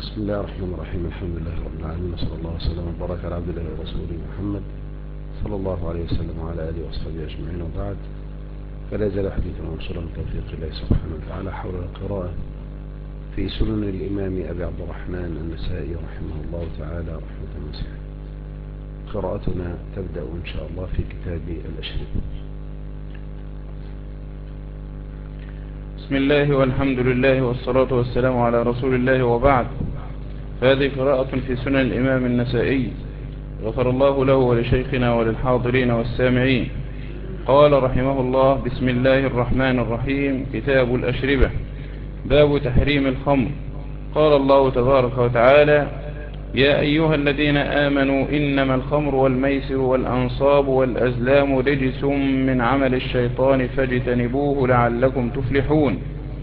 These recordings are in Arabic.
بسم الله الرحمن الرحيم. الحمد لله رب العالمين، وصلى الله وسلم وبارك على عبد الله ورسوله محمد صلى الله عليه وسلم وعلى آله وصحبه أجمعين، وبعد. فلا يزال حديثنا موصولا من توفيق الله سبحانه وتعالى حول القراءة في سنن الإمام أبي عبد الرحمن النسائي رحمه الله تعالى رحمة واسعة. قراءتنا تبدأ إن شاء الله في كتاب الأشربة. بسم الله والحمد لله والصلاة والسلام على رسول الله، وبعد. هذه قراءة في سنن الإمام النسائي، غفر الله له ولشيخنا وللحاضرين والسامعين. قال رحمه الله: بسم الله الرحمن الرحيم. كتاب الأشربة، باب تحريم الخمر. قال الله تبارك وتعالى: يا أيها الذين آمنوا إنما الخمر والميسر والأنصاب والأزلام رجس من عمل الشيطان فاجتنبوه لعلكم تفلحون.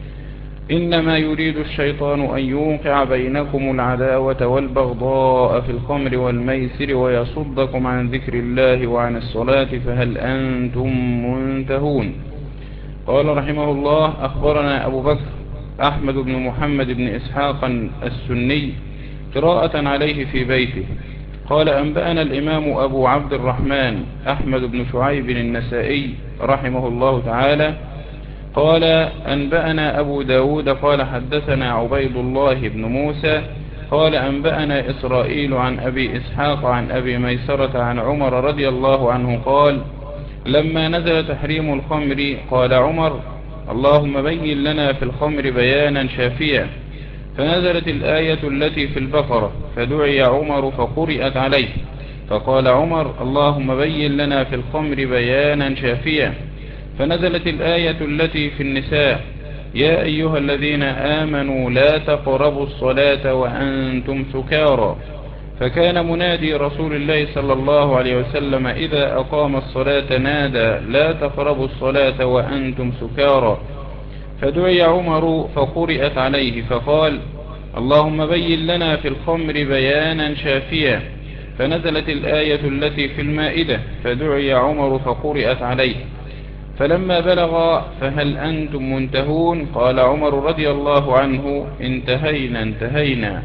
إنما يريد الشيطان أن يوقع بينكم العداوة والبغضاء في الخمر والميسر ويصدكم عن ذكر الله وعن الصلاة فهل أنتم منتهون. قال رحمه الله: أخبرنا أبو بكر أحمد بن محمد بن إسحاق السني قراءة عليه في بيته. قال: أنبأنا الإمام أبو عبد الرحمن أحمد بن شعيب النسائي رحمه الله تعالى قال: أنبأنا أبو داود قال: حدثنا عبيد الله بن موسى قال: أنبأنا إسرائيل عن أبي إسحاق عن أبي ميسرة عن عمر رضي الله عنه قال: لما نزل تحريم الخمر قال عمر: اللهم بين لنا في الخمر بيانا شافيا، فنزلت الآية التي في البقرة فدعي عمر فقرئت عليه، فقال عمر: اللهم بين لنا في الخمر بيانا شافيا، فنزلت الآية التي في النساء: يا أيها الذين آمنوا لا تقربوا الصلاة وأنتم سكارى، فكان منادي رسول الله صلى الله عليه وسلم إذا أقام الصلاة نادى: لا تقربوا الصلاة وأنتم سكارى، فدعي عمر فقرئت عليه فقال: اللهم بين لنا في الخمر بيانا شافيا، فنزلت الآية التي في المائدة فدعي عمر فقرئت عليه، فلما بلغ فهل أنتم منتهون قال عمر رضي الله عنه: انتهينا انتهينا.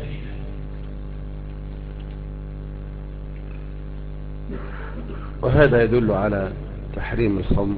وهذا يدل على تحريم الخمر،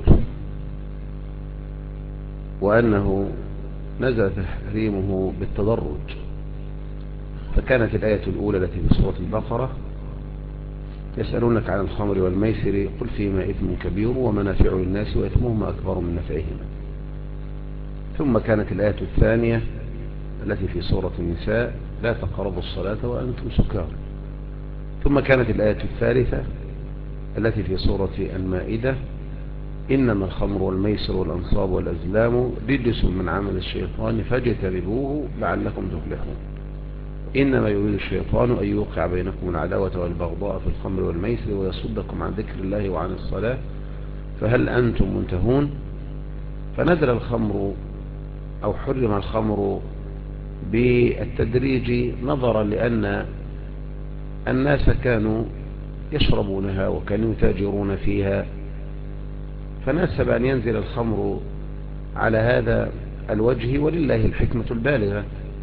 وأنه نزل تحريمه بالتدرج. فكانت الآية الأولى التي في سورة البقرة: يسألونك عن الخمر والميسر قل فيهما إثم كبير ومنافع للناس وإثمهما أكبر من نفعهما. ثم كانت الآية الثانية التي في سورة النساء: لا تقربوا الصلاة وأنتم سكارى. ثم كانت الآية الثالثة التي في سورة المائدة: إنما الخمر والميسر والأنصاب والأزلام رجس من عمل الشيطان فاجتنبوه لعلكم تفلحون. إنما يريد الشيطان أن يوقع بينكم العداوة والبغضاء في الخمر والميسر ويصدكم عن ذكر الله وعن الصلاة فهل أنتم منتهون. فنزل الخمر أو حرم الخمر بالتدريج نظرا لأن الناس كانوا يشربونها وكانوا يتاجرون فيها، فناسب أن ينزل الخمر على هذا الوجه، ولله الحكمة البالغة.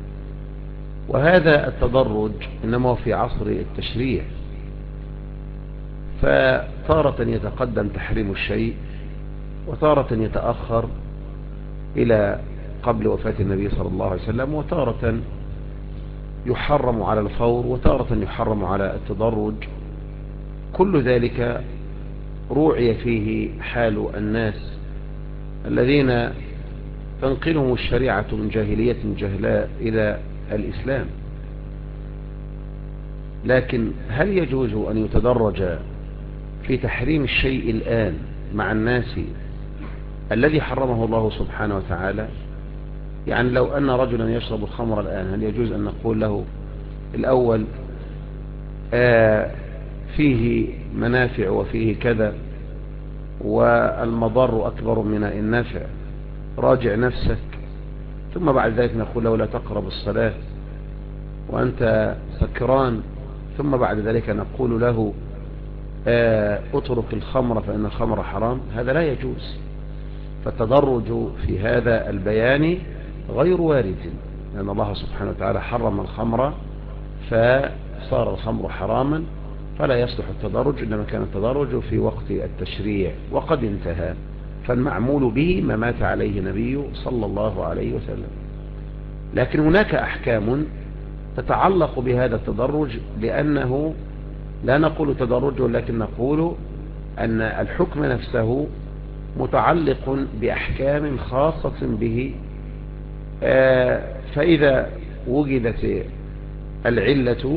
وهذا التدرج إنما في عصر التشريع، فتارة يتقدم تحريم الشيء وتارة يتأخر إلى قبل وفاة النبي صلى الله عليه وسلم، وتارة يحرم على الفور وتارة يحرم على التدرج. كل ذلك روعي فيه حال الناس الذين تنقلهم الشريعة من جاهلية جهلاء إلى الإسلام. لكن هل يجوز أن يتدرج في تحريم الشيء الآن مع الناس الذي حرمه الله سبحانه وتعالى؟ يعني لو أن رجلا يشرب الخمر الآن، هل يجوز أن نقول له الأول فيه منافع وفيه كذا والمضار أكبر من النافع، راجع نفسك، ثم بعد ذلك نقول له لا تقرب الصلاة وأنت سكران، ثم بعد ذلك نقول له اترك الخمر فإن الخمر حرام؟ هذا لا يجوز. فالتدرج في هذا البيان غير وارد، لأن الله سبحانه وتعالى حرم الخمر فصار الخمر حراما، فلا يصلح التدرج، إنما كان التدرج في وقت التشريع وقد انتهى، فالمعمول به ما مات عليه النبي صلى الله عليه وسلم. لكن هناك أحكام تتعلق بهذا التدرج، لأنه لا نقول تدرج، ولكن نقول أن الحكم نفسه متعلق بأحكام خاصة به. فإذا وجدت العلة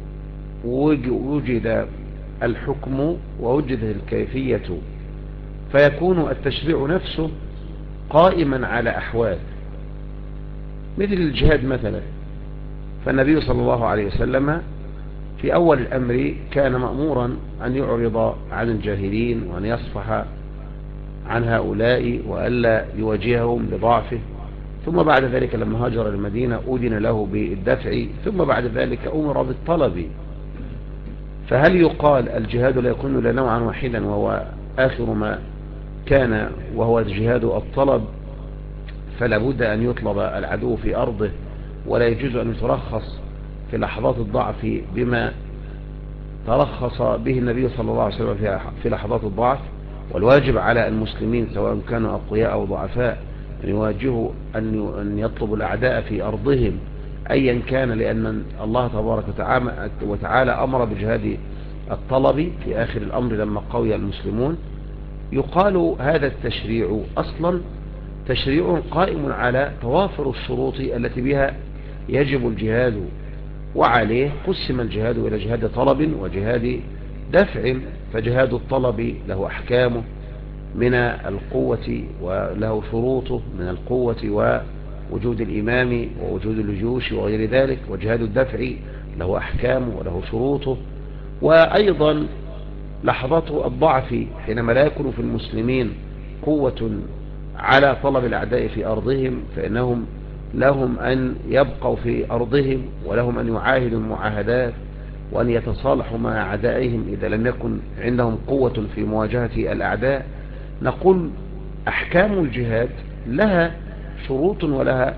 وجد الحكم ووجدت الكيفية، فيكون التشريع نفسه قائما على أحوال. مثل الجهاد مثلا، فالنبي صلى الله عليه وسلم في أول الأمر كان مأمورا أن يعرض عن الجاهلين وأن يصفح عن هؤلاء وألا يواجههم لضعفه، ثم بعد ذلك لما هاجر المدينة أذن له بالدفع، ثم بعد ذلك أمر بالطلب. فهل يقال الجهاد لا يكون إلا نوعا واحدا وهو آخر ما كان وهو جهاد الطلب، فلا بد أن يطلب العدو في أرضه، ولا يجوز أن يترخص في لحظات الضعف بما ترخص به النبي صلى الله عليه وسلم في لحظات الضعف؟ والواجب على المسلمين سواء كانوا أقوياء أو ضعفاء أن يواجهوا أن يطلبوا الأعداء في أرضهم أيا كان، لأن الله تبارك وتعالى أمر بجهاد الطلب في آخر الأمر لما قوي المسلمون. يقال هذا التشريع أصلا تشريع قائم على توافر الشروط التي بها يجب الجهاد، وعليه قسم الجهاد إلى جهاد طلب وجهاد دفع. فجهاد الطلب له أحكامه من القوة وله شروطه من القوة ووجود الإمام ووجود الجيوش وغير ذلك، وجهاد الدفع له أحكامه وله شروطه. وأيضا لحظات الضعف حينما لا يكون في المسلمين قوة على طلب الأعداء في أرضهم، فإنهم لهم أن يبقوا في أرضهم، ولهم أن يعاهدوا المعاهدات وأن يتصالحوا مع أعدائهم إذا لم يكن عندهم قوة في مواجهة الأعداء. نقول أحكام الجهاد لها شروط ولها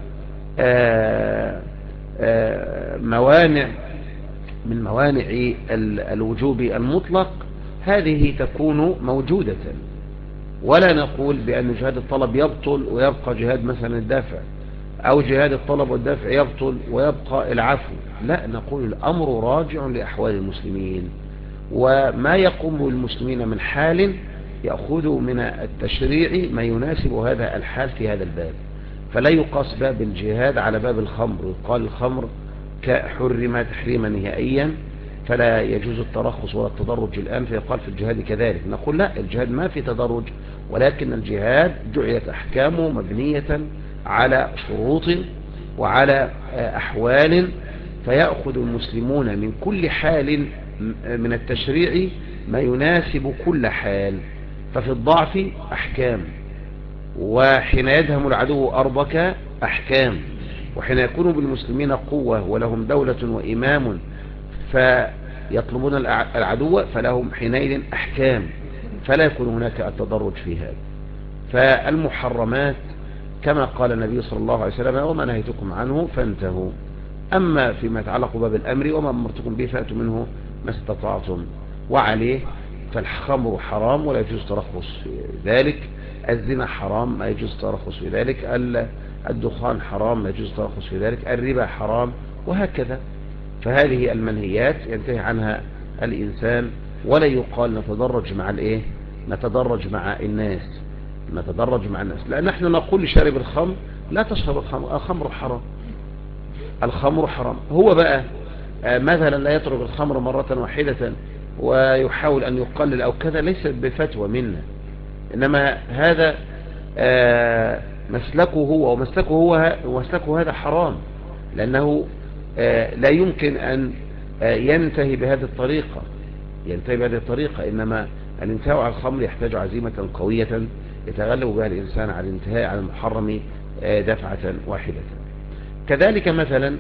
موانع من موانع الوجوب المطلق، هذه تكون موجودة، ولا نقول بأن جهاد الطلب يبطل ويبقى جهاد مثلا الدافع، أو جهاد الطلب والدافع يبطل ويبقى العفو. لا، نقول الأمر راجع لأحوال المسلمين، وما يقوم المسلمين من حال يأخذ من التشريع ما يناسب هذا الحال في هذا الباب. فلا يقاس باب الجهاد على باب الخمر، يقال الخمر كحرم تحريما نهائيا فلا يجوز الترخص ولا التدرج الآن، فيقال في الجهاد كذلك. نقول لا، الجهاد ما في تدرج، ولكن الجهاد جعلت أحكامه مبنية على شروط وعلى أحوال، فيأخذ المسلمون من كل حال من التشريع ما يناسب كل حال. ففي الضعف أحكام، وحين يدهم العدو أرضك أحكام، وحين يكون بالمسلمين قوة ولهم دولة وإمام فيطلبون العدو فلهم حينئذ أحكام، فلا يكون هناك التدرج في هذا. فالمحرمات كما قال النبي صلى الله عليه وسلم وما نهيتكم عنه فانتهوا. أما فيما يتعلق باب الأمر وما أمرتكم به فأتوا منه ما استطعتم، وعليه فالخمر حرام ولا يجوز ترخص في ذلك، الزنا حرام ما يجوز ترخص في ذلك، الدخان حرام ما يجوز ترخص في ذلك، الربا حرام، وهكذا. فهذه المنهيات ينتهي عنها الإنسان، ولا يقال نتدرج مع الإيه؟ نتدرج مع الناس، نتدرج مع الناس. لأن نحن نقول لشارب الخمر لا تشرب الخمر، الخمر حرام، الخمر حرام. هو بقى مثلا لا يترك الخمر مرة واحدة ويحاول أن يقلل أو كذا، ليس بفتوى منا، إنما هذا مسلكه هو، ومسلكه هذا حرام، لأنه لا يمكن أن ينتهي بهذه الطريقة، إنما الانتهاء على الخمر يحتاج عزيمة قوية يتغلب بها الإنسان على الانتهاء على المحرم دفعة واحدة. كذلك مثلا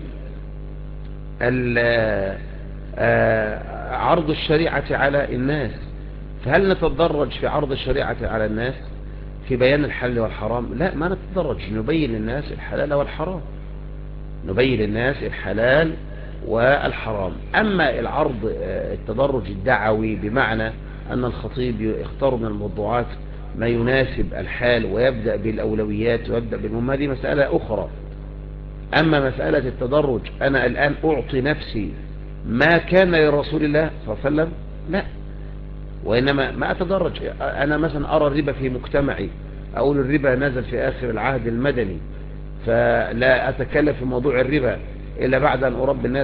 عرض الشريعة على الناس، فهل نتدرج في عرض الشريعة على الناس في بيان الحلال والحرام؟ لا، ما نتدرج، نبين للناس الحلال والحرام. نبين للناس الحلال والحرام. أما العرض التدرج الدعوي بمعنى أن الخطيب يختار من الموضوعات ما يناسب الحال ويبدأ بالأولويات ويبدأ بالمهم، هذه مسألة أخرى. أما مسألة التدرج أنا الآن أعطي نفسي ما كان لرسول الله صلى الله عليه وسلم، لا، وإنما ما أتدرج. أنا مثلا أرى الربا في مجتمعي، أقول الربا نزل في آخر العهد المدني، فلا أتكلم في موضوع الربا إلا بعد أن أربي الناس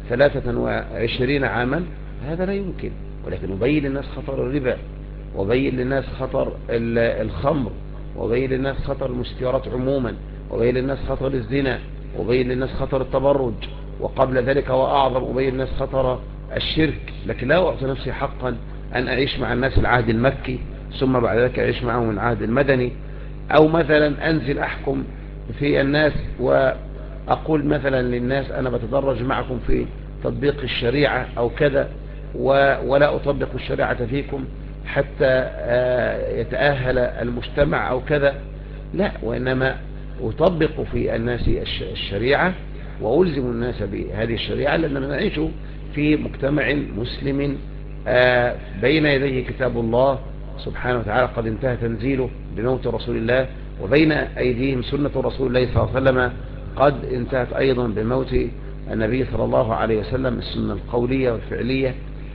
23 عاما، هذا لا يمكن. ولكن أبين للناس خطر الربا، وبين للناس خطر الخمر، وبين للناس خطر المسكرات عموما، وبين للناس خطر الزنا، وبين للناس خطر التبرج، وقبل ذلك وأعظم أبين للناس خطر الشرك. لكن لا أعطي نفسي حقا أن أعيش مع الناس العهد المكي ثم بعد ذلك أعيش معهم العهد المدني، أو مثلا أنزل أحكم في الناس وأقول مثلا للناس أنا بتدرج معكم في تطبيق الشريعة أو كذا، ولا أطبق الشريعة فيكم حتى يتأهل المجتمع أو كذا، لا، وإنما أطبق في الناس الشريعة وألزم الناس بهذه الشريعة، لأننا نعيش في مجتمع مسلم بين يديه كتاب الله سبحانه وتعالى قد انتهى تنزيله بموت رسول الله، وبين أيديهم سنة رسول الله صلى الله عليه وسلم قد انتهت أيضا بموت النبي صلى الله عليه وسلم، السنة القولية والفعلية.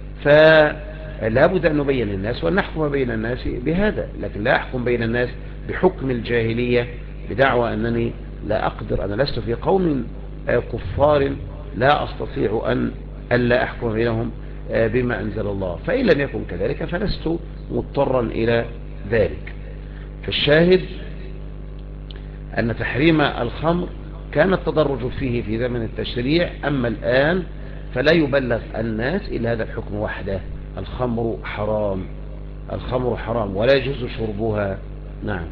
فلا بد أن نبين للناس وأن نحكم بين الناس بهذا، لكن لا أحكم بين الناس بحكم الجاهلية بدعوى أنني لا أقدر، أنا لست في قوم كفار لا أستطيع أن لا أحكم بينهم بما أنزل الله. فإن لم يكن كذلك فلست مضطرا إلى ذلك. فالشاهد أن تحريم الخمر كان التدرج فيه في زمن التشريع، أما الآن فلا يبلغ الناس إلا هذا الحكم وحده: الخمر حرام، الخمر حرام ولا يجوز شربها. نعم.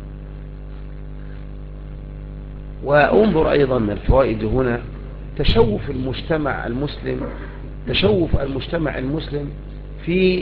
وانظر أيضا من الفوائد هنا تشوف المجتمع المسلم، تشوف المجتمع المسلم في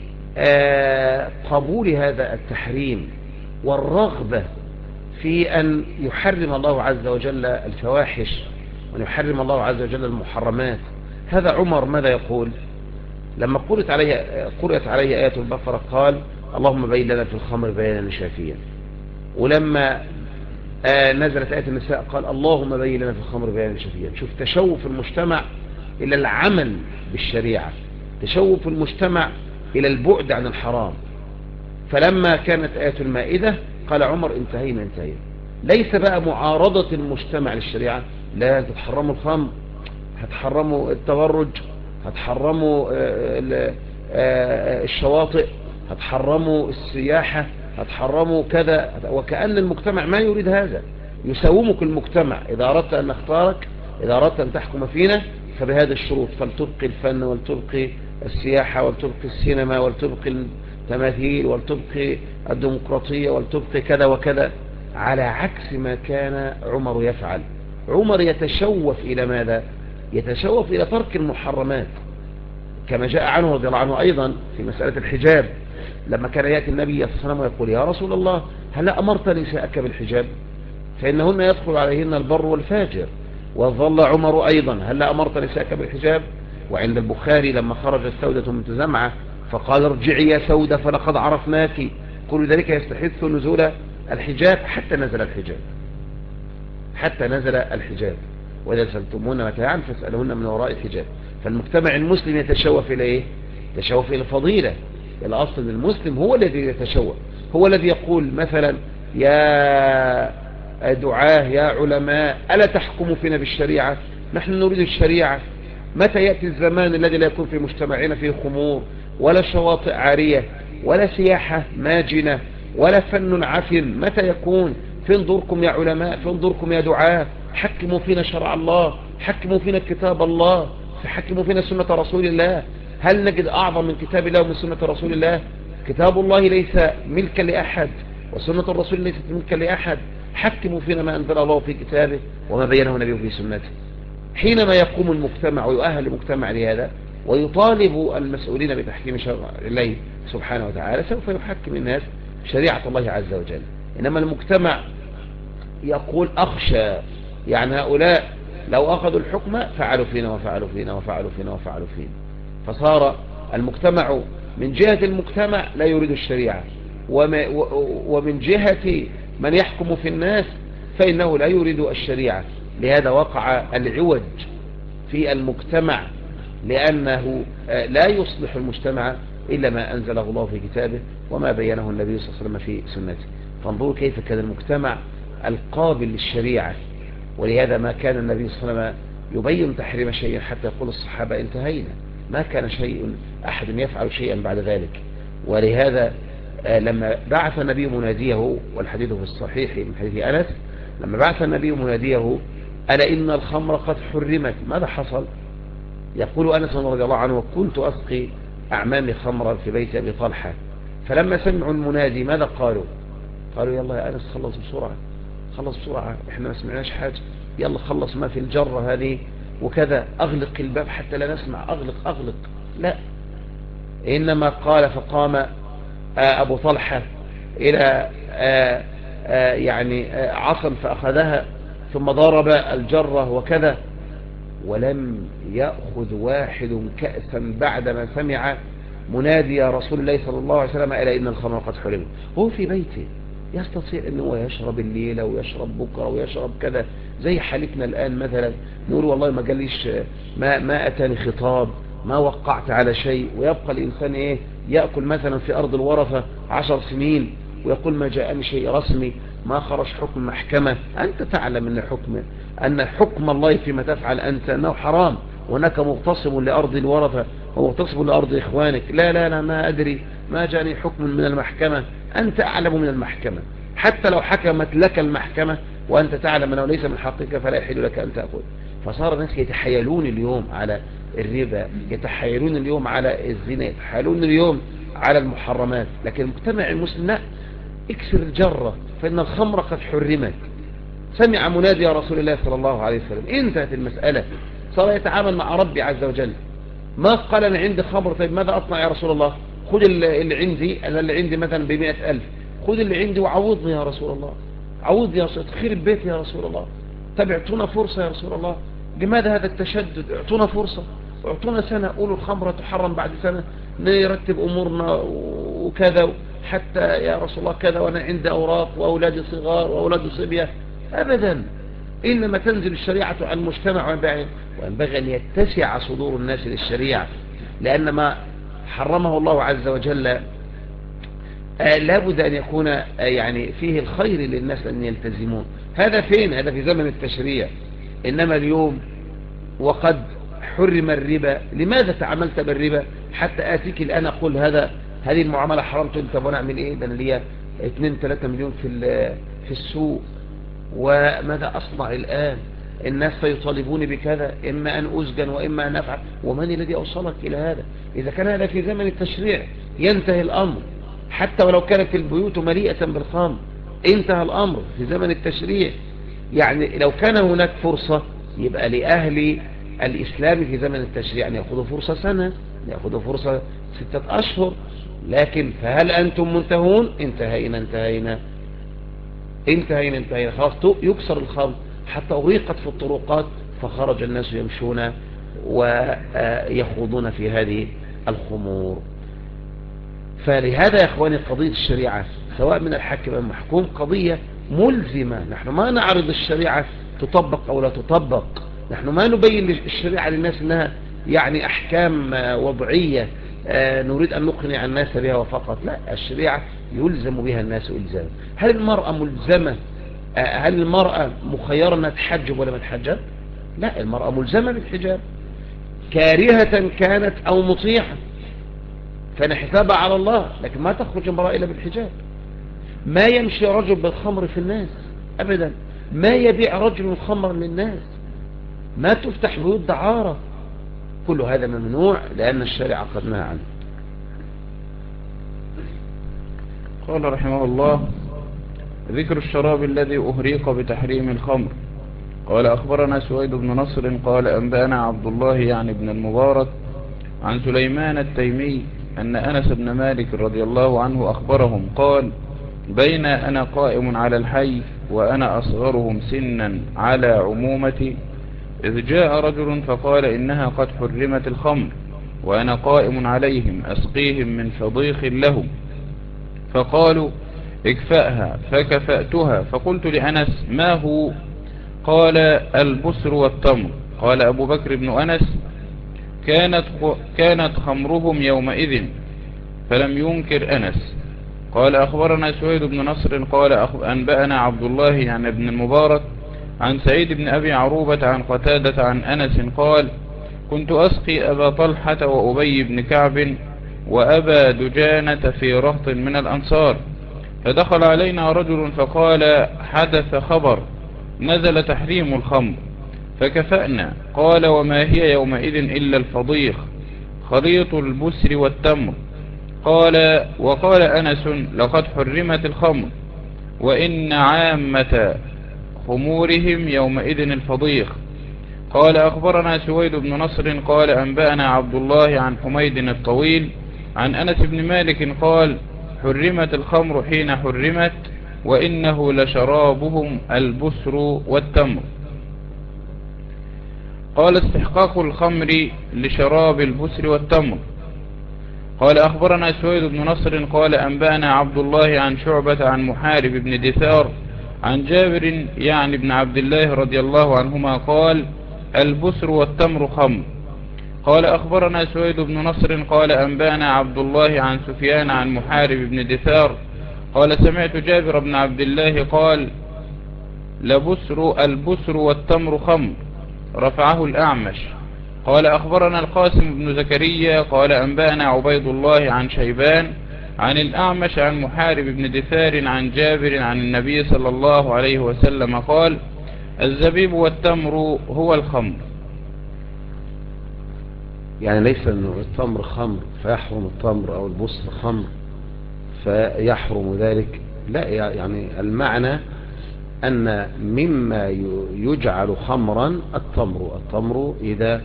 قبول هذا التحريم والرغبة في أن يحرم الله عز وجل الفواحش وأن يحرم الله عز وجل المحرمات. هذا عمر ماذا يقول لما قرأت عليه آية البقرة؟ قال: اللهم بين لنا في الخمر بيانا شافيا. ولما نزلت آية النساء قال: اللهم بين لنا في الخمر بيانا شافيا. شوف تشوف المجتمع إلى العمل بالشريعة، تشوف المجتمع إلى البعد عن الحرام. فلما كانت آية المائدة قال عمر: انتهينا. ليس بقى معارضة المجتمع للشريعة، لا، تتحرموا الخمر، هتحرموا التبرج، هتحرموا الشواطئ، هتحرموا السياحة، هتحرموا كذا، وكأن المجتمع ما يريد هذا. يساومك المجتمع: إذا أردت أن نختارك، إذا أردت أن تحكم فينا فبهذه الشروط، فلتبقي الفن، ولتبقي السياحة، ولتبقي السينما، ولتبقي التماثيل، ولتبقي الديمقراطية، ولتبقي كذا وكذا، على عكس ما كان عمر يفعل. عمر يتشوف إلى ماذا؟ يتشوف إلى ترك المحرمات، كما جاء عنه رضي الله عنه أيضا في مسألة الحجاب، لما كان يأتي النبي صلى الله عليه وسلم ويقول: يا رسول الله، هل أمرت نساءك بالحجاب؟ فإنهن يدخل عليهن البر والفاجر. وظل عمر أيضا: هل أمرت نساءك بالحجاب؟ وعند البخاري لما خرجت سودة بنت زمعة فقال: ارجعي يا سودة فلقد عرفناك. كل ذلك يستحث نزول الحجاب، حتى نزل الحجاب، حتى نزل الحجاب. وإذا سألتمون متاعا فاسألهن من وراء الحجاب. فالمجتمع المسلم يتشوف إلى إيه؟ يتشوف إلى الفضيلة. الأصل المسلم هو الذي يتشوف، هو الذي يقول مثلا: يا دعاه، يا علماء، ألا تحكموا فينا بالشريعة؟ نحن نريد الشريعة. متى يأتي الزمان الذي لا يكون في مجتمعنا فيه خمور، ولا شواطئ عارية، ولا سياحة ماجنة، ولا فن عفن؟ متى يكون؟ فين دوركم يا علماء؟ فين دوركم يا دعاة؟ حكموا فينا شرع الله، حكموا فينا كتاب الله، حكموا فينا سنة رسول الله. هل نجد أعظم من كتاب الله ومن سنة رسول الله؟ كتاب الله ليس ملكا لأحد، وسنة الرسول ليست ملكا لأحد. حكموا فينا ما أنزل الله في كتابه وما بينه نبيه في سنته. حينما يقوم المجتمع ويؤهل المجتمع لهذا ويطالب المسؤولين بتحكيم شرع الله سبحانه وتعالى، سوف يحكم الناس شريعة الله عز وجل. إنما المجتمع يقول: أخشى، يعني هؤلاء لو أخذوا الحكم فعلوا فينا وفعلوا فينا وفعلوا فينا وفعلوا فينا. فصار المجتمع من جهة المجتمع لا يريد الشريعة، ومن جهة من يحكم في الناس فإنه لا يريد الشريعة. لهذا وقع العوج في المجتمع، لأنه لا يصلح المجتمع إلا ما أنزله الله في كتابه وما بينه النبي صلى الله عليه وسلم في سنته. فانظروا كيف كان المجتمع القابل للشريعة. ولهذا ما كان النبي صلى الله عليه وسلم يبين تحريم شيء حتى يقول الصحابة انتهينا، ما كان شيء أحد يفعل شيئا بعد ذلك. ولهذا لما بعث النبي مناديه، والحديث في الصحيح من حديث أنس، لما بعث النبي مناديه ألا إن الخمر قد حرمت، ماذا حصل؟ يقول أنس رضي الله عنه: كنت أسقي أعمامي خمرا في بيت أبي طلحة، فلما سمعوا المنادي ماذا قالوا؟ قالوا يلا يا أنس خلص بسرعة، خلص بسرعة، احنا ما سمعناش حاجة، يلا خلص ما في الجرة هذه وكذا، أغلق الباب حتى لا نسمع، أغلق. لا، إنما قال فقام أبو طلحة إلى يعني عصا فأخذها ثم ضرب الجرة وكذا، ولم يأخذ واحد كأسا بعدما سمع منادي رسول الله صلى الله عليه وسلم إلى إن الخمر قد حرمت. هو في بيته يستطيع أنه يشرب الليلة ويشرب بكرة ويشرب كذا، زي حالتنا الآن مثلا، نقول والله ما قاليش، ما أتاني خطاب، ما وقعت على شيء، ويبقى الإنسان يأكل مثلا في أرض الورثة 10 سنين ويقول ما جاءني شيء رسمي، ما خرج حكم محكمة. أنت تعلم أن حكم الله فيما تفعل أنت أنه حرام، وأنك مغتصب لأرض الورثة ومغتصب لأرض إخوانك. لا ما أدري، ما جاءني حكم من المحكمة. أنت أعلم من المحكمة، حتى لو حكمت لك المحكمة وأنت تعلم أنه ليس من حقك فلا يحل لك أن تأخذ. فصار الناس يتحايلون اليوم على الربا، يتحايلون اليوم على الزنا، يتحايلون اليوم على المحرمات. لكن المجتمع المسلم لا، اكسر الجرة فإن الخمر قد حرمت. سمع منادي رسول الله صلى الله عليه وسلم، انتهت المسألة، صار يتعامل مع ربي عز وجل. ما قال أنا عندي خمر، طيب ماذا أصنع يا رسول الله؟ خذ اللي عندي، أنا اللي عندي مثلا ب100,000، خذ اللي عندي وعوضني يا رسول الله، عوضني يا رسول الله، خير البيت يا رسول الله. طب اعطونا فرصة يا رسول الله، لماذا هذا التشدد؟ اعطونا فرصة، اعطونا سنة، قولوا الخمرة تحرم بعد سنة، نرتب أمورنا وكذا، حتى يا رسول الله كذا، وأنا عندي أوراق وأولادي صغار وأولادي صبية. أبدا، إنما تنزل الشريعة عن المجتمع، وينبغي أن يتسع صدور الناس للشريعة، لأن ما حرمه الله عز وجل لابد أن يكون يعني فيه الخير للناس أن يلتزمون. هذا فين؟ هذا في زمن التشريع. إنما اليوم وقد حرم الربا، لماذا تعاملت بالربا حتى آتيك الآن أقول هذه المعاملة حرام؟ طب وانا أعمل إيه؟ ده أنا ليا 2-3 مليون في السوق، وماذا أصنع الآن؟ الناس سيطالبوني بكذا، إما أن أسجن وإما أن أفعل. ومن الذي أوصلك إلى هذا؟ إذا كان هذا في زمن التشريع ينتهي الأمر، حتى ولو كانت البيوت مليئة بالخمر انتهى الأمر في زمن التشريع. يعني لو كان هناك فرصة يبقى لأهل الإسلام في زمن التشريع أن يأخذوا فرصة سنة، يأخذوا فرصة 6 أشهر. لكن فهل أنتم منتهون؟ انتهينا خلاص، يكسر الخمر حتى أغرقت في الطرقات، فخرج الناس يمشون ويخوضون في هذه الخمور. فلهذا يا إخواني قضية الشريعة سواء من الحاكم أو المحكوم قضية ملزمة. نحن ما نعرض الشريعة تطبق أو لا تطبق، نحن ما نبين الشريعة للناس أنها يعني أحكام وضعية نريد أن نقنع الناس بها وفقط. لا، الشريعة يلزم بها الناس إلزام. هل المرأة ملزمة، هل المرأة مخيرة أنها تحجب ولا ما تحجب؟ لا، المرأة ملزمة بالحجاب كارهة كانت أو مطيعة، فأنا حسابها على الله. لكن ما تخرج امرأة إلا بالحجاب. ما يمشي رجل بالخمر في الناس أبدا، ما يبيع رجل الخمر للناس، ما تفتح بيوت دعارة، كل هذا ممنوع لأن الشريعة قد نهى عنه. قال رحمه الله: ذكر الشراب الذي أهريق بتحريم الخمر. قال أخبرنا سويد بن نصر قال أنبأنا عبد الله يعني بن المبارك عن سليمان التيمي أن أنس بن مالك رضي الله عنه أخبرهم قال: بين أنا قائم على الحي وأنا أصغرهم سنا على عمومتي، إذ جاء رجل فقال إنها قد حرمت الخمر وأنا قائم عليهم أسقيهم من فضيخ لهم، فقالوا اكفأها، فكفأتها، فقلت لأنس ما هو؟ قال البسر والتمر. قال أبو بكر بن أنس كانت خمرهم يومئذ، فلم ينكر أنس. قال أخبرنا سويد بن نصر قال أنبأنا عبد الله يعني ابن المبارك عن سعيد بن أبي عروبة عن قتادة عن أنس قال كنت أسقي أبا طلحة وأبي بن كعب وأبا دجانة في رهط من الأنصار، فدخل علينا رجل فقال حدث خبر نزل تحريم الخمر، فكفأنا. قال وما هي يومئذ إلا الفضيخ خليط البسر والتمر. قال وقال أنس لقد حرمت الخمر وإن عامة خمورهم يومئذ الفضيخ. قال أخبرنا سويد بن نصر قال أنبأنا عبد الله عن حميد الطويل عن أنس بن مالك قال حرمت الخمر حين حرمت وإنه لشرابهم البسر والتمر. قال استحقاق الخمر لشراب البسر والتمر. قال أخبرنا سويد بن نصر قال أنبأنا عبد الله عن شعبة عن محارب بن دثار عن جابر يعني بن عبد الله رضي الله عنهما قال البسر والتمر خمر. قال أخبرنا سويد بن نصر قال أنبأنا عبد الله عن سفيان عن محارب بن دثار قال سمعت جابر بن عبد الله قال البسر والتمر خمر، رفعه الأعمش. قال أخبرنا القاسم بن زكريا قال أنبأنا عبيد الله عن شيبان عن الأعمش عن محارب بن دثار عن جابر عن النبي صلى الله عليه وسلم قال الزبيب والتمر هو الخمر. يعني ليس أن التمر خمر فيحرم التمر أو البسر خمر فيحرم ذلك، لا، يعني المعنى أن مما يجعل خمرا التمر إذا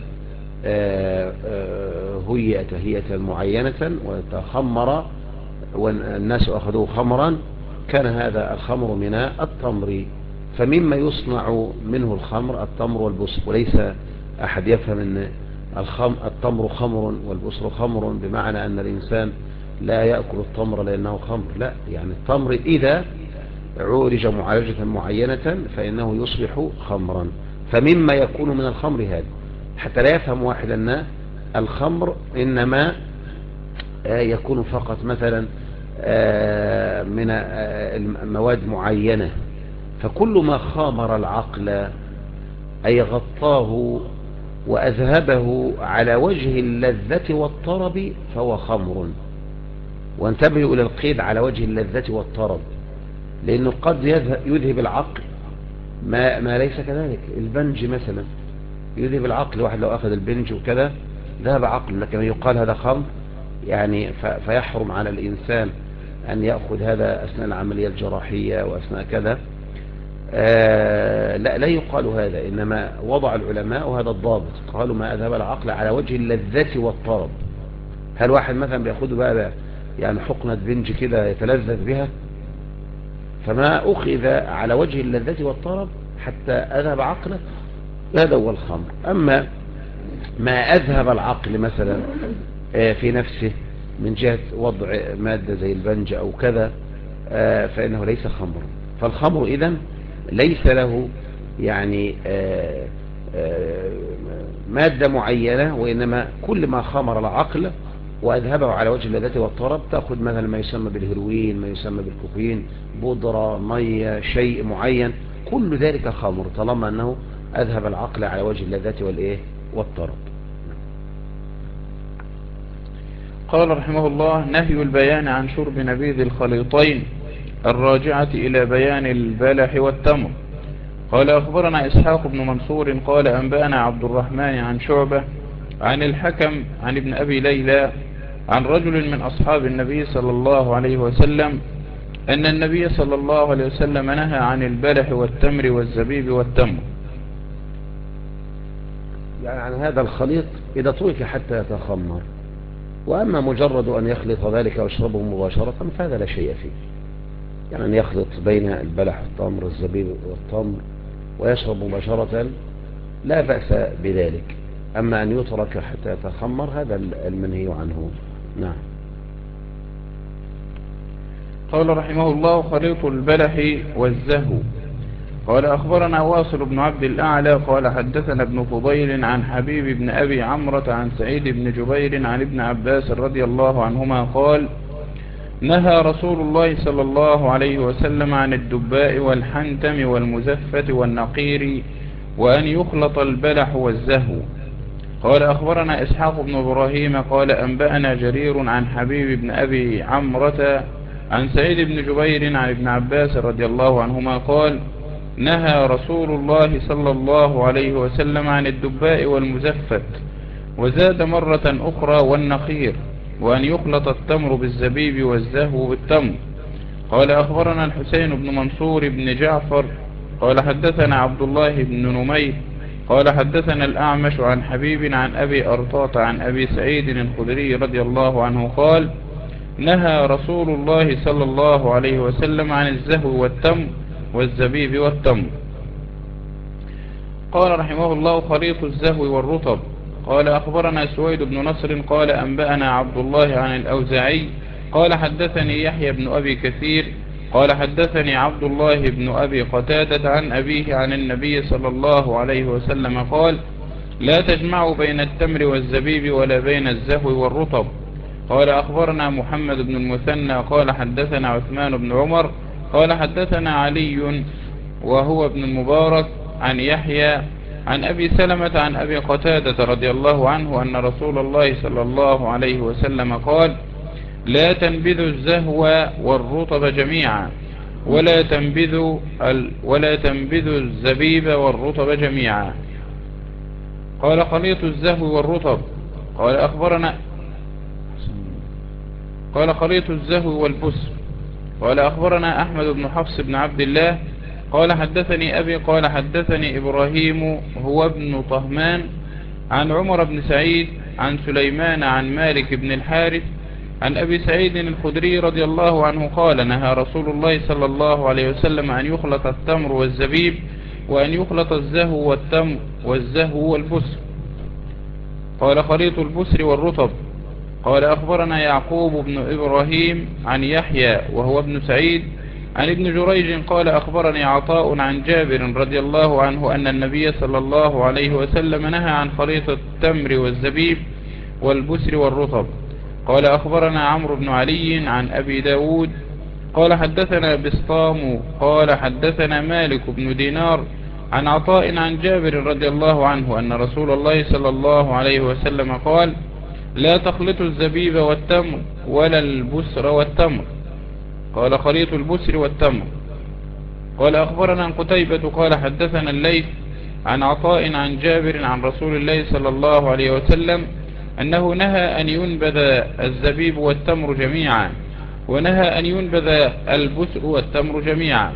هيئ تهيئة معينة وتخمر والناس أخذوه خمرا كان هذا الخمر من التمر. فمما يصنع منه الخمر التمر والبسر، وليس أحد يفهم أن التمر خمر والبسر خمر بمعنى أن الإنسان لا يأكل التمر لأنه خمر، لا، يعني التمر إذا عولج معالجة معينة فإنه يصبح خمرا. فمما يكون من الخمر هذا، حتى لا يفهم واحد أن الخمر إنما يكون فقط مثلا من مواد معينة. فكل ما خامر العقل أي غطاه وأذهبه على وجه اللذة والطرب فهو خمر. وانتبهوا إلى القيد على وجه اللذة والطرب، لأنه قد يذهب العقل ما ليس كذلك. البنج مثلا يذهب العقل، واحد لو أخذ البنج وكذا ذهب عقل، لكن يقال هذا خمر يعني فيحرم على الإنسان أن يأخذ هذا أثناء العملية الجراحية وأثناء كذا. لا يقال هذا، إنما وضع العلماء وهذا الضابط، قالوا ما أذهب العقل على وجه اللذة والطرب. هل واحد مثلا بيأخذ بقى يعني حقنة بنج كده يتلذذ بها؟ فما أخذ على وجه اللذة والطرب حتى أذهب عقله هذا هو الخمر. أما ما أذهب العقل مثلا في نفسه من جهة وضع مادة زي البنج أو كذا فإنه ليس خمر. فالخمر إذن ليس له يعني مادة معينة، وإنما كل ما خمر العقل وأذهبه على وجه اللذة والطرب. تأخذ مثلا ما يسمى بالهيروين، ما يسمى بالكوكايين، بودرة، مية، شيء معين، كل ذلك خمر طالما أنه أذهب العقل على وجه اللذة والإيه والطرب. قال رحمه الله نهي البيان عن شرب نبيذ الخليطين الراجعة إلى بيان البلح والتمر. قال أخبرنا إسحاق بن منصور قال أنبأنا عبد الرحمن عن شعبة عن الحكم عن ابن أبي ليلى عن رجل من أصحاب النبي صلى الله عليه وسلم أن النبي صلى الله عليه وسلم نهى عن البلح والتمر والزبيب والتمر، يعني عن هذا الخليط إذا ترك حتى يتخمر. وأما مجرد أن يخلط ذلك ويشربه مباشرة فهذا لا شيء فيه، يعني أن يخلط بين البلح والتمر الزبيب والتمر ويشرب مباشرة لا بأس بذلك. أما أن يترك حتى يتخمر هذا المنهي عنه. نعم. قال رحمه الله: خليط البلح والزهو. قال أخبرنا واصل بن عبد الأعلى قال حدثنا ابن فضيل عن حبيب بن أبي عمرة عن سعيد بن جبير عن ابن عباس رضي الله عنهما قال: نهى رسول الله صلى الله عليه وسلم عن الدباء والحنتم والمزفة والنقير وأن يخلط البلح والزهو. قال أخبرنا إسحاق بن إبراهيم قال أنبأنا جرير عن حبيب بن أبي عمرة عن سعيد بن جبير عن ابن عباس رضي الله عنهما قال: نهى رسول الله صلى الله عليه وسلم عن الدباء والمزفت، وزاد مرة أخرى والنقير، وأن يخلط التمر بالزبيب والزهو بالتمر. قال أخبرنا الحسين بن منصور بن جعفر قال حدثنا عبد الله بن نمير قال حدثنا الأعمش عن حبيب عن أبي أرطاط عن أبي سعيد الخدري رضي الله عنه قال: نهى رسول الله صلى الله عليه وسلم عن الزهو والتمر والزبيب والتمر. قال رحمه الله: خليط الزهو والرطب. قال أخبرنا سويد بن نصر قال أنبأنا عبد الله عن الأوزاعي قال حدثني يحيى بن أبي كثير قال حدثني عبد الله بن أبي قتادة عن أبيه عن النبي صلى الله عليه وسلم قال: لا تجمعوا بين التمر والزبيب ولا بين الزهو والرطب. قال أخبرنا محمد بن المثنى قال حدثنا عثمان بن عمر قال حدثنا علي وهو ابن المبارك عن يحيى عن أبي سلمة عن أبي قتادة رضي الله عنه أن رسول الله صلى الله عليه وسلم قال: لا تنبذوا الزهو والرطب جميعا ولا تنبذوا الزبيب والرطب جميعا. قال: خليط الزهو والرطب. قال خليط الزهو والبسر. قال أخبرنا أحمد بن حفص بن عبد الله قال حدثني أبي قال حدثني إبراهيم هو ابن طهمان عن عمر بن سعيد عن سليمان عن مالك بن الحارث عن أبي سعيد الخدري رضي الله عنه قال: نهى رسول الله صلى الله عليه وسلم أن يخلط التمر والزبيب وأن يخلط الزهو والتمر والزهو والبسر. قال: خليط البسر والرطب. قال أخبرنا يعقوب بن إبراهيم عن يحيى وهو ابن سعيد عن ابن جريج قال أخبرني عطاء عن جابر رضي الله عنه أن النبي صلى الله عليه وسلم نهى عن خليط التمر والزبيب والبسر والرطب. قال أخبرنا عمرو بن علي عن أبي داود قال حدثنا بسطام قال حدثنا مالك بن دينار عن عطاء عن جابر رضي الله عنه أن رسول الله صلى الله عليه وسلم قال: لا تخلطوا الزبيب والتمر ولا البسر والتمر. قال: خليط البسر والتمر. قال أخبرنا عن قتيبة قال حدثنا الليث عن عطاء عن جابر عن رسول الله صلى الله عليه وسلم أنه نهى أن ينبذ الزبيب والتمر جميعا، ونهى أن ينبذ البسر والتمر جميعا.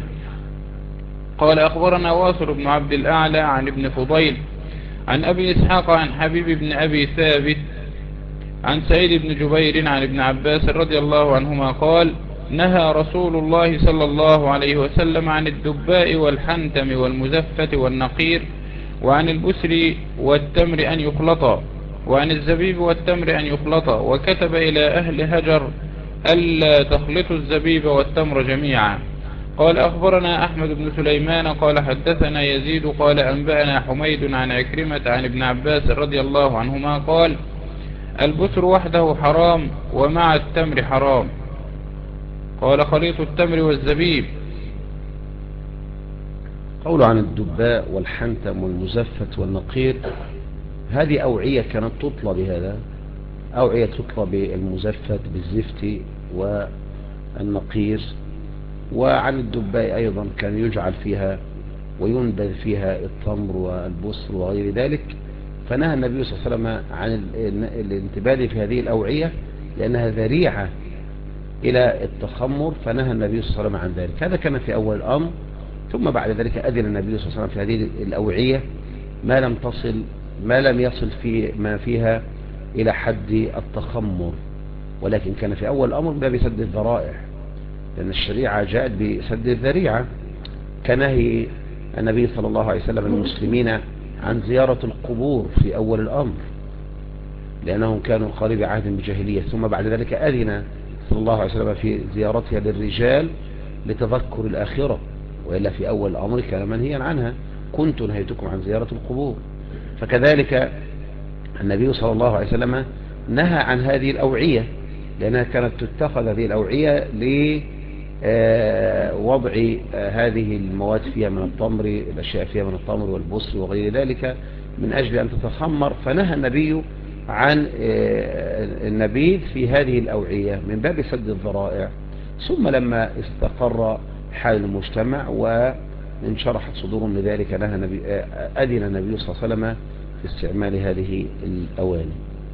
قال أخبرنا واصل بن عبد الأعلى عن ابن فضيل عن أبي إسحاق عن حبيب بن أبي ثابت عن سعيد بن جبير عن ابن عباس رضي الله عنهما قال: نهى رسول الله صلى الله عليه وسلم عن الدباء والحنتم والمزفة والنقير وعن البسر والتمر أن يخلطا وعن الزبيب والتمر أن يخلطا، وكتب إلى أهل هجر ألا تخلطوا الزبيب والتمر جميعا. قال أخبرنا أحمد بن سليمان قال حدثنا يزيد قال أنبأنا حميد عن عكرمة عن ابن عباس رضي الله عنهما قال: البسر وحده حرام ومع التمر حرام. قال: خليط التمر والزبيب. قول عن الدباء والحنتم والمزفت والنقير، هذه أوعية كانت تطلى بهذا، أوعية تطلى بالمزفت بالزفت والنقير. وعن الدباء أيضا كان يجعل فيها وينبذ فيها التمر والبسر وغير ذلك، فنهى النبي صلى الله عليه وسلم عن الانتباه في هذه الأوعية لأنها ذريعة إلى التخمر، فنهى النبي صلى الله عليه وسلم عن ذلك. هذا كان في أول الأمر، ثم بعد ذلك أذن النبي صلى الله عليه وسلم في هذه الأوعية ما لم يصل في ما فيها إلى حد التخمر، ولكن كان في أول الأمر باب سد الذرائع، لأن الشريعة جاءت بسد الذريعة، كنهي النبي صلى الله عليه وسلم المسلمين عن زيارة القبور في أول الأمر، لأنهم كانوا قريب عهد بجاهلية، ثم بعد ذلك أذن صلى الله عليه وسلم في زيارتها للرجال لتذكر الآخرة، وإلا في أول الأمر كان منهيا عنها، كنت نهيتكم عن زيارة القبور. فكذلك النبي صلى الله عليه وسلم نهى عن هذه الأوعية، لأنها كانت تتخذ هذه الأوعية لوضع هذه المواد فيها من التمر، الأشياء فيها من التمر والبصر وغير ذلك، من أجل أن تتخمر. فنهى النبي عن النبيذ في هذه الأوعية من باب سد الذرائع. ثم لما استقر حال المجتمع وانشرحت صدورهم لذلك أذن النبي صلى الله عليه وسلم في استعمال هذه الأواني.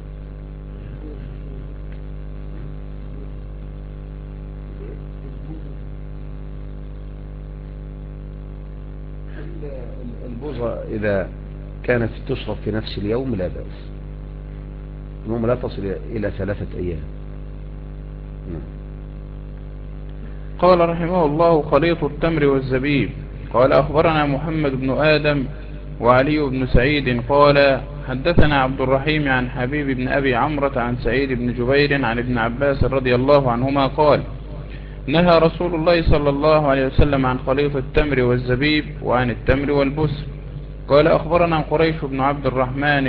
البوظة إذا كانت تشرب في نفس اليوم لا بأس، المهم لا تصل إلى 3 أيام. قال رحمه الله: خليط التمر والزبيب. قال أخبرنا محمد بن آدم وعلي بن سعيد قال حدثنا عبد الرحيم عن حبيب بن أبي عمرة عن سعيد بن جبير عن ابن عباس رضي الله عنهما قال: نهى رسول الله صلى الله عليه وسلم عن خليط التمر والزبيب وعن التمر والبسر. قال أخبرنا قريش بن عبد الرحمن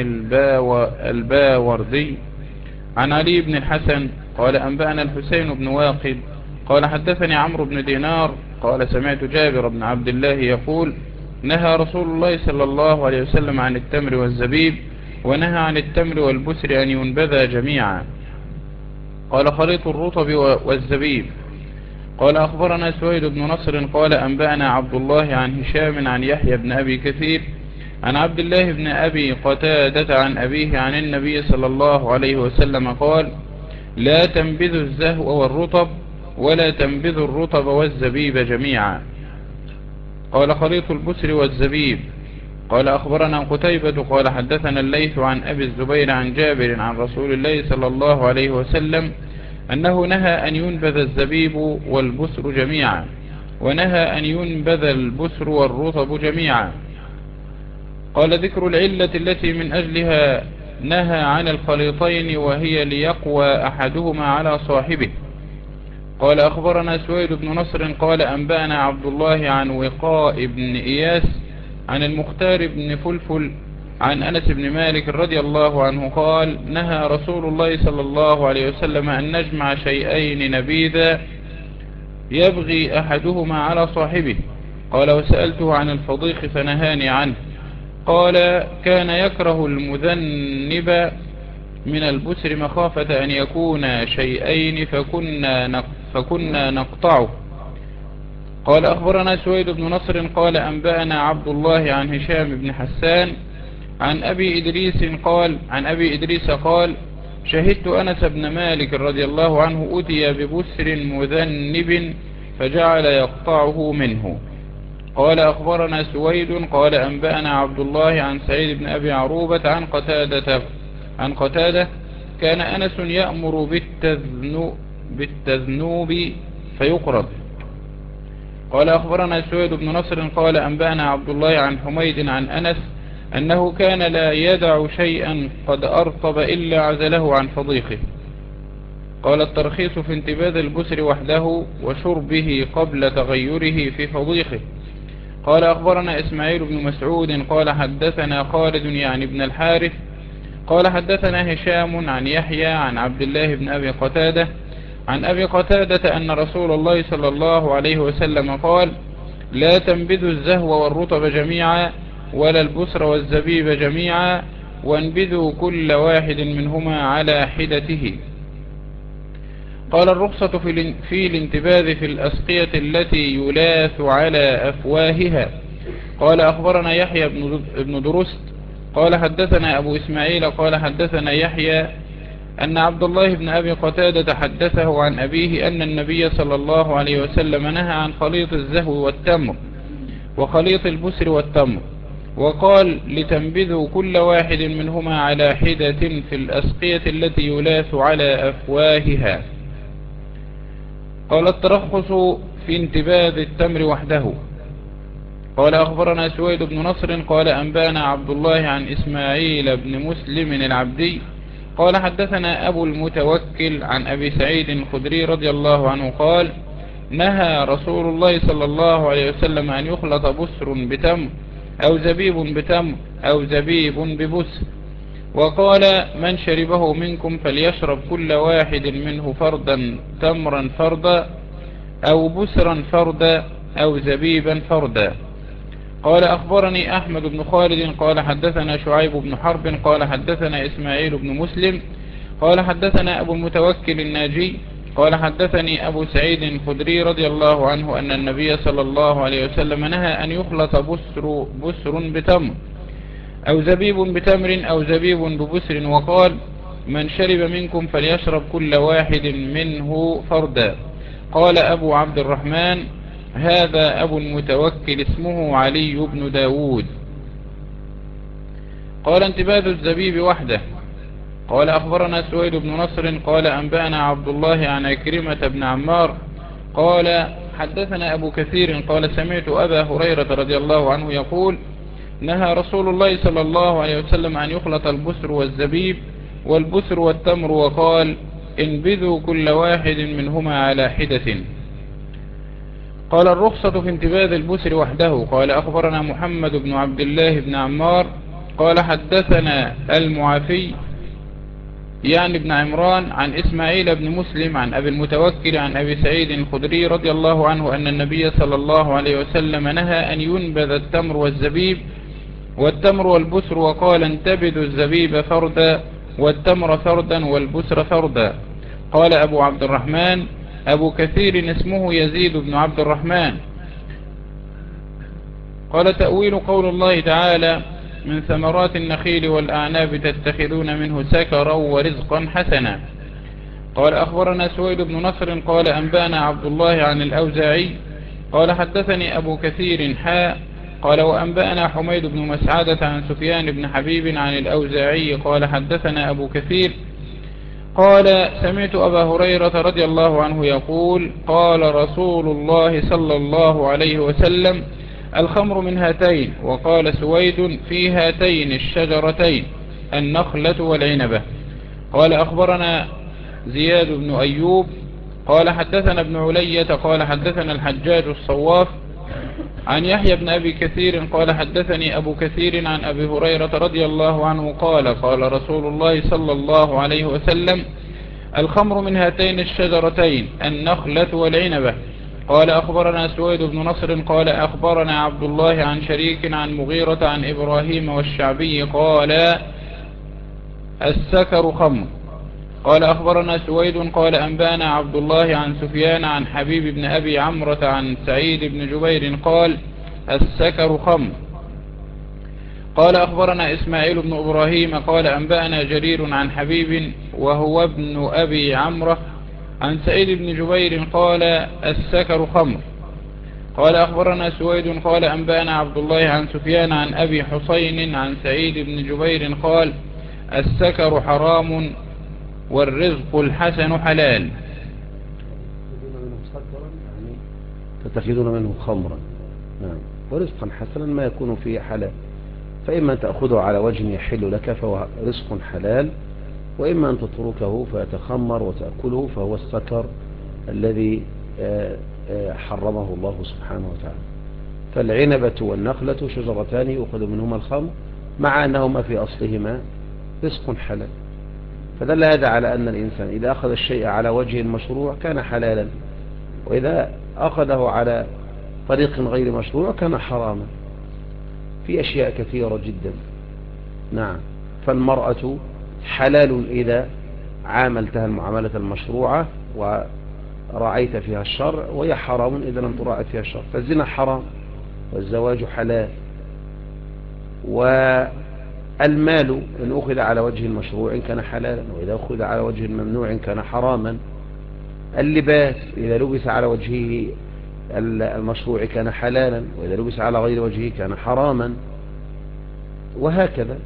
الباوردي عن علي بن الحسن قال أنبأنا الحسين بن واقد قال حدثني عمرو بن دينار قال سمعت جابر بن عبد الله يقول: نهى رسول الله صلى الله عليه وسلم عن التمر والزبيب، ونهى عن التمر والبسر أن ينبذا جميعا. قال خليط الرطب والزبيب. قال أخبرنا سويد بن نصر قال أنبأنا عبد الله عن هشام عن يحيى بن أبي كثير عن عبد الله بن أبي قتادة عن أبيه عن النبي صلى الله عليه وسلم قال: لا تنبذوا الزهو والرطب ولا تنبذوا الرطب والزبيب جميعا. قال خليط البسر والزبيب. قال أخبرنا قتيبة قال حدثنا الليث عن أبي الزبير عن جابر عن رسول الله صلى الله عليه وسلم أنه نهى أن ينبذ الزبيب والبسر جميعا، ونهى أن ينبذ البسر والرطب جميعا. قال ذكر العلة التي من أجلها نهى عن الخليطين وهي ليقوى أحدهما على صاحبه. قال أخبرنا سويد بن نصر قال أنبأنا عبد الله عن وقاء بن إياس عن المختار بن فلفل عن أنس بن مالك رضي الله عنه قال: نهى رسول الله صلى الله عليه وسلم أن نجمع شيئين نبيذا يبغي أحدهما على صاحبه. قال وسألته عن الفضيخ فنهاني عنه. قال كان يكره المذنب من البسر مخافة أن يكون شيئين فكنا نقطعه. قال أخبرنا سويد بن نصر قال أنبأنا عبد الله عن هشام بن حسان عن أبي إدريس قال شهدت أنس بن مالك رضي الله عنه أتي ببسر مذنب فجعل يقطعه منه. قال أخبرنا سويد قال أنبأنا عبد الله عن سعيد بن أبي عروبة عن قتادة كان أنس يأمر بالتذنوب فيقرب. قال أخبرنا سويد بن نصر قال أنبأنا عبد الله عن حميد عن أنس أنه كان لا يدع شيئا قد أرطب إلا عزله عن فضيخه. قال الترخيص في انتباذ البسر وحده وشربه قبل تغيره في فضيخه. قال أخبرنا إسماعيل بن مسعود قال حدثنا خالد يعني بن الحارث قال حدثنا هشام عن يحيى عن عبد الله بن أبي قتادة عن أبي قتادة أن رسول الله صلى الله عليه وسلم قال: لا تنبذوا الزهو والرطب جميعا ولا البسر والزبيب جميعا، وانبذوا كل واحد منهما على حدته. قال الرخصة في الانتباذ في الأسقية التي يلاث على أفواهها. قال أخبرنا يحيى بن درست قال حدثنا أبو إسماعيل قال حدثنا يحيى أن عبد الله بن أبي قتادة حدثه عن أبيه أن النبي صلى الله عليه وسلم نهى عن خليط الزهو والتمر وخليط البسر والتمر، وقال: لتنبذوا كل واحد منهما على حدة في الأسقية التي يلاث على أفواهها. قال الترخص في انتباذ التمر وحده. قال أخبرنا سويد بن نصر قال أنبانا عبد الله عن إسماعيل بن مسلم العبدي قال حدثنا أبو المتوكل عن أبي سعيد الخدري رضي الله عنه قال نهى رسول الله صلى الله عليه وسلم أن يخلط بسر بتمر أو زبيب بتمر أو زبيب ببسر، وقال من شربه منكم فليشرب كل واحد منه فردا تمرا فردا أو بسرا فردا أو زبيبا فردا. قال أخبرني أحمد بن خالد قال حدثنا شعيب بن حرب قال حدثنا إسماعيل بن مسلم قال حدثنا أبو المتوكل الناجي قال حدثني أبو سعيد الخدري رضي الله عنه أن النبي صلى الله عليه وسلم نهى أن يخلط بسر بتمر أو زبيب بتمر أو زبيب ببسر، وقال من شرب منكم فليشرب كل واحد منه فردا. قال أبو عبد الرحمن هذا أبو المتوكل اسمه علي بن داود. قال انتباذ الزبيب وحده. قال أخبرنا سويد بن نصر قال أنبأنا عبد الله عن عكرمة بن عمار قال حدثنا أبو كثير قال سمعت أبا هريرة رضي الله عنه يقول نهى رسول الله صلى الله عليه وسلم أن يخلط البسر والزبيب والبسر والتمر، وقال انبذوا كل واحد منهما على حدة. قال الرخصة في انتباذ البسر وحده. قال أخبرنا محمد بن عبد الله بن عمار قال حدثنا المعافي يعني بن عمران عن إسماعيل بن مسلم عن أبي المتوكل عن أبي سعيد الخدري رضي الله عنه أن النبي صلى الله عليه وسلم نهى أن ينبذ التمر والزبيب والتمر والبسر، وقال انتبذوا الزبيب فردا والتمر فردا والبسر فردا. قال أبو عبد الرحمن أبو كثير اسمه يزيد بن عبد الرحمن. قال تأويل قول الله تعالى من ثمرات النخيل والأعناب تتخذون منه سكرا ورزقا حسنا. قال أخبرنا سويد بن نصر قال أنبانا عبد الله عن الأوزاعي قال حدثني أبو كثير قال وأنبأنا حميد بن مسعدة عن سفيان بن حبيب عن الأوزاعي قال حدثنا أبو كثير قال سمعت أبا هريرة رضي الله عنه يقول قال رسول الله صلى الله عليه وسلم الخمر من هاتين. وقال سويد في هاتين الشجرتين النخلة والعنبة. قال أخبرنا زياد بن أيوب قال حدثنا ابن علية قال حدثنا الحجاج الصواف عن يحيى بن أبي كثير قال حدثني أبو كثير عن أبي هريرة رضي الله عنه قال قال رسول الله صلى الله عليه وسلم الخمر من هاتين الشجرتين النخلة والعنبة. قال أخبرنا سويد بن نصر قال أخبرنا عبد الله عن شريك عن مغيرة عن إبراهيم والشعبي قال السكر خمر. قال أخبرنا سويد قال أنبانا عبد الله عن سفيان عن حبيب بن أبي عمرة عن سعيد بن جبير قال السكر خمر. قال أخبرنا إسماعيل بن إبراهيم قال أنبأنا جرير عن حبيب وهو ابن أبي عمرة عن سعيد بن جبير قال السكر خمر. قال أخبرنا سويد قال أنبأنا عبد الله عن سفيان عن أبي حسين عن سعيد بن جبير قال السكر حرام والرزق الحسن حلال. تتخذون منه خمرا ورزقا حسنا ما يكون فيه حلال، فإما تأخذه على وجه يحل لك فهو رزق حلال، وإما أن تتركه فيتخمر وتأكله فهو السكر الذي حرمه الله سبحانه وتعالى. فالعنبة والنخلة شجرتان يؤخذ منهما الخمر مع أنهما في أصلهما رزق حلال. فدل هذا على أن الإنسان إذا أخذ الشيء على وجه مشروع كان حلالا، وإذا أخذه على طريق غير مشروع كان حراما في أشياء كثيرة جدا. نعم، فالمرأة حلال إذا عاملتها المعاملة المشروعة ورعيت فيها الشرع، وهي حرام إذا لم تراعي فيها الشرع. فالزنا حرام والزواج حلال. والمال إن أخذ على وجه مشروع كان حلالا، وإذا أخذ على وجه ممنوع كان حراما. اللباس إذا لبس على وجهه المشروع كان حلالا، وإذا لبس على غير وجهه كان حراما، وهكذا.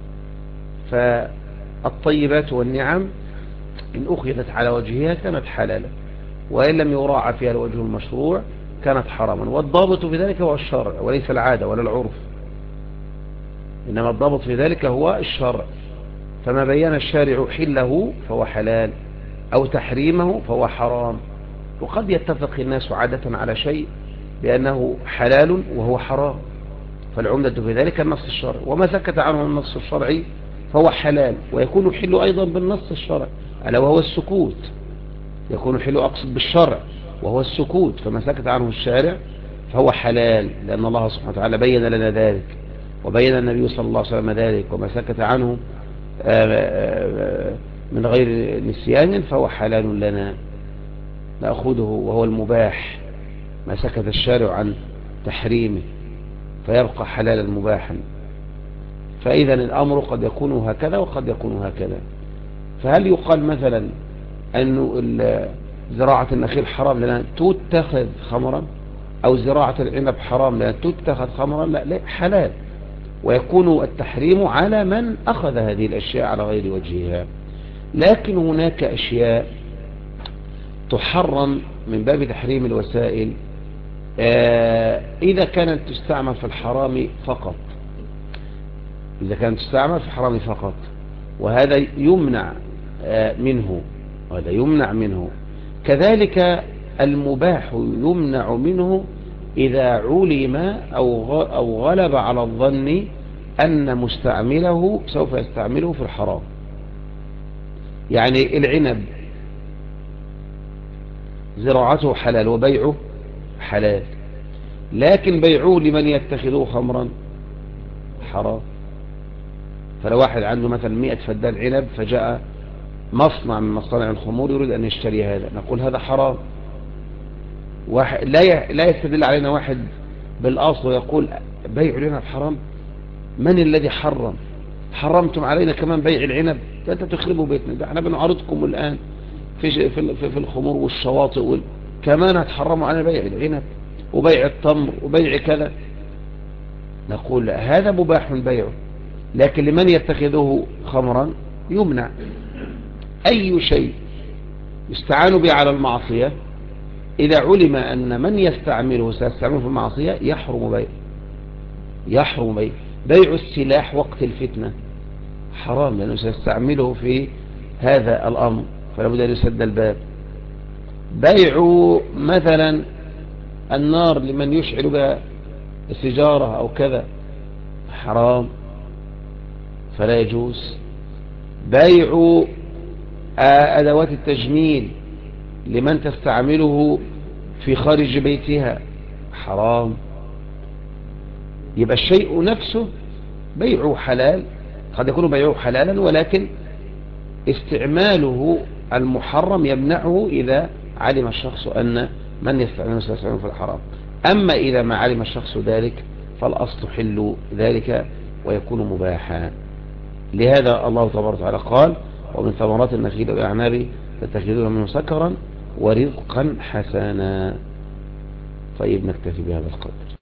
فالطيبات والنعم إن أخذت على وجهها كانت حلالا، وإن لم يراعى فيها الوجه المشروع كانت حراما، والضابط في ذلك هو الشرع وليس العادة ولا العرف، إنما الضابط في ذلك هو الشرع. فما بين الشارع حله فهو حلال أو تحريمه فهو حرام. وقد يتفق الناس عادة على شيء بأنه حلال وهو حرام، فالعمدة في ذلك النص الشرعي، وما سكت عنه النص الشرعي فهو حلال، ويكون حل أيضا بالنص الشرعي ألا وهو السكوت. يكون حل أقصد بالشرع وهو السكوت، فما سكت عنه الشارع فهو حلال، لأن الله سبحانه وتعالى بين لنا ذلك، وبين النبي صلى الله عليه وسلم ذلك. وما سكت عنه من غير نسيان فهو حلال لنا نأخذه، وهو المباح ما سكت الشارع عن تحريمه فيبقى حلالا مباحا. فإذا الأمر قد يكون هكذا وقد يكون هكذا. فهل يقال مثلا أن زراعة النخيل حرام لأنها تتخذ خمرا، أو زراعة العنب حرام لأنها تتخذ خمرا؟ لا، حلال، ويكون التحريم على من أخذ هذه الأشياء على غير وجهها. لكن هناك أشياء تحرم من باب تحريم الوسائل إذا كانت تستعمل في الحرام فقط، إذا كانت تستعمل في الحرام فقط، وهذا يمنع منه، وهذا يمنع منه. كذلك المباح يمنع منه إذا علم أو غلب على الظن أن مستعمله سوف يستعمله في الحرام. يعني العنب زراعته حلال وبيعه حلال، لكن بيعه لمن يتخذه خمرا حرام. فلو واحد عنده مثلا 100 فدان عنب، فجاء مصنع من مصانع الخمور يريد أن يشتري هذا، نقول هذا حرام. واحد لا يستدل علينا واحد بالأصل ويقول بيع العنب حرام. من الذي حرمتم علينا كمان بيع العنب؟ أنت تخربوا بيتنا، ده احنا بنعرضكم الآن في الخمور والشواطئ كمان هتحرموا علينا بيع العنب وبيع التمر وبيع كذا. نقول هذا مباح بيعه، لكن لمن يتخذه خمرا يمنع. أي شيء يستعان به على المعصية إذا علم أن من يستعمله سيستعمله في المعصية يحرم بيع. بيع السلاح وقت الفتنة حرام، لأنه سيستعمله في هذا الأمر، فلا بد أن يسد الباب. بيع مثلا النار لمن يشعل بها السجارة أو كذا حرام، فلا يجوز. بيع أدوات التجميل لمن تستعمله في خارج بيتها حرام. يبقى الشيء نفسه بيعه حلال، قد يكون بيعه حلالا، ولكن استعماله المحرم يمنعه إذا علم الشخص أن من يستعمله سيستعمله في الحرام. أما إذا ما علم الشخص ذلك فالأصل حل ذلك ويكون مباحا. لهذا الله تبارك وتعالى قال ومن ثمرات النخيل والأعناب تتخذون منه سكرا ورزقا حسنا. طيب نكتفي بهذا القدر.